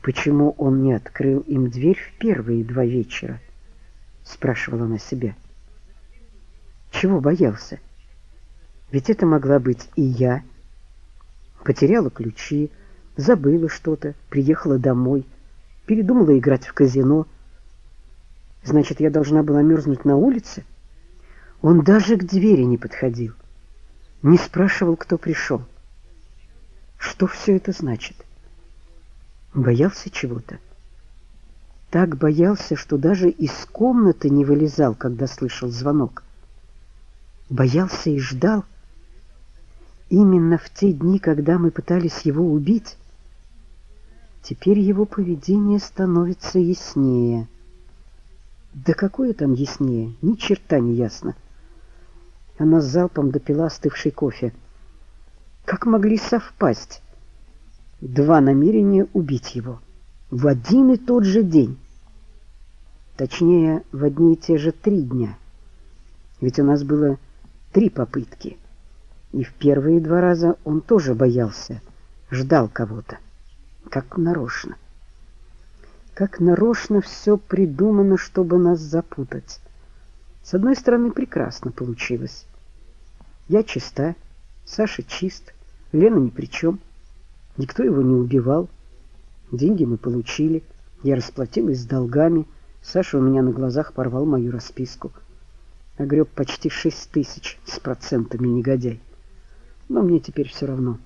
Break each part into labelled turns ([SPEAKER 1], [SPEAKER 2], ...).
[SPEAKER 1] Почему он не открыл им дверь в первые 2 вечера? Спрашивала она себя. Чего боялся? Ведь это могла быть и я. Потеряла ключи, забыла что-то, приехала домой, передумала играть в казино. Значит, я должна была мерзнуть на улице? Он даже к двери не подходил, не спрашивал, кто пришел. Что все это значит? Боялся чего-то. Так боялся, что даже из комнаты не вылезал, когда слышал звонок. Боялся и ждал. Именно в те дни, когда мы пытались его убить. Теперь его поведение становится яснее. Да какое там яснее? Ни черта не ясно. Она залпом допила остывший кофе. Как могли совпасть 2 намерения убить его в один и тот же день? Точнее, в одни и те же 3 дня. Ведь у нас было 3 попытки. И в первые 2 раза он тоже боялся, ждал кого-то. Как нарочно. Как нарочно все придумано, чтобы нас запутать. С одной стороны, прекрасно получилось. Я чиста, Саша чист, Лена ни при чем. Никто его не убивал. Деньги мы получили. Я расплатилась с долгами. Саша у меня на глазах порвал мою расписку. Огреб почти 6 тысяч с процентами, негодяй. Но мне теперь все равно.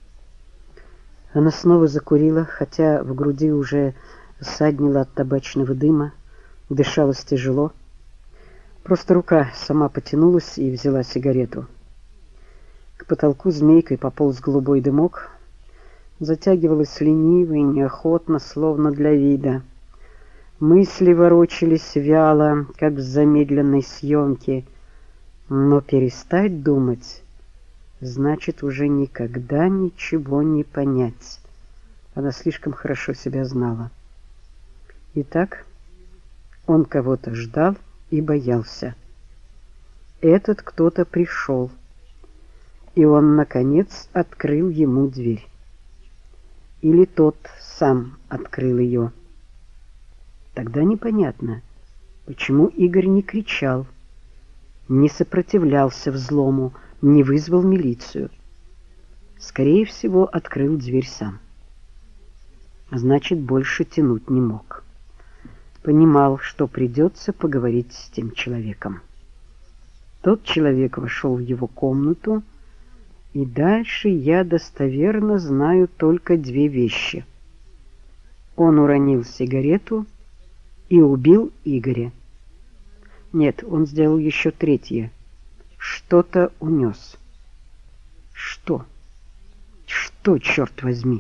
[SPEAKER 1] Она снова закурила, хотя в груди уже ссаднило от табачного дыма, дышалось тяжело. Просто рука сама потянулась и взяла сигарету. К потолку змейкой пополз голубой дымок, затягивалась лениво и неохотно, словно для вида. Мысли ворочались вяло, как в замедленной съемке, но перестать думать значит уже никогда ничего не понять. Она слишком хорошо себя знала. Итак, он кого-то ждал и боялся. Этот кто-то пришел, и он, наконец, открыл ему дверь. Или тот сам открыл ее. Тогда непонятно, почему Игорь не кричал, не сопротивлялся взлому, не вызвал милицию. Скорее всего, открыл дверь сам. Значит, больше тянуть не мог. Понимал, что придется поговорить с тем человеком. Тот человек вошел в его комнату, и дальше я достоверно знаю только 2 вещи. Он уронил сигарету и убил Игоря. Нет, он сделал еще 3. Что-то унес. Что? Что, черт возьми?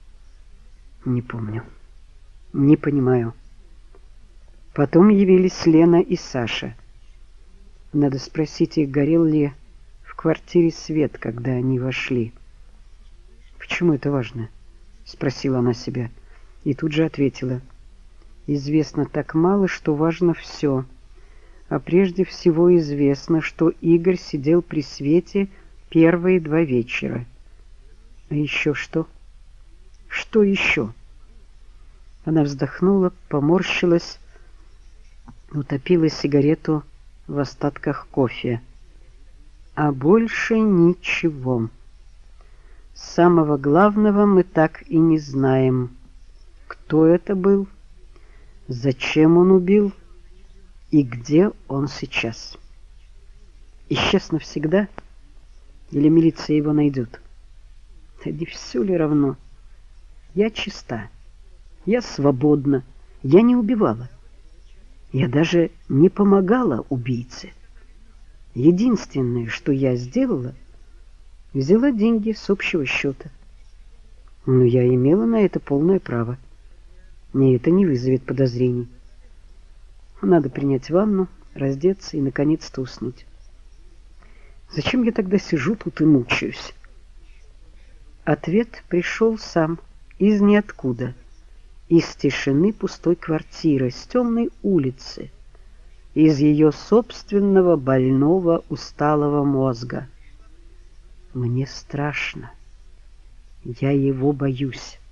[SPEAKER 1] Не помню. Не понимаю. Потом явились Лена и Саша. Надо спросить их, горел ли в квартире свет, когда они вошли. Почему это важно? Спросила она себя. И тут же ответила. Известно так мало, что важно все. А прежде всего известно, что Игорь сидел при свете первые 2 вечера. А еще что? Что еще? Она вздохнула, поморщилась, утопила сигарету в остатках кофе. А больше ничего. Самого главного мы так и не знаем. Кто это был? Зачем он убил? И где он сейчас? Исчез навсегда? Или милиция его найдет? Да не все ли равно? Я чиста. Я свободна. Я не убивала. Я даже не помогала убийце. Единственное, что я сделала, взяла деньги с общего счета. Но я имела на это полное право. И это не вызовет подозрений. Надо принять ванну, раздеться и наконец-то уснуть. Зачем я тогда сижу тут и мучаюсь? Ответ пришел сам, из ниоткуда, из тишины пустой квартиры, с темной улицы, из ее собственного больного, усталого мозга. Мне страшно. Я его боюсь.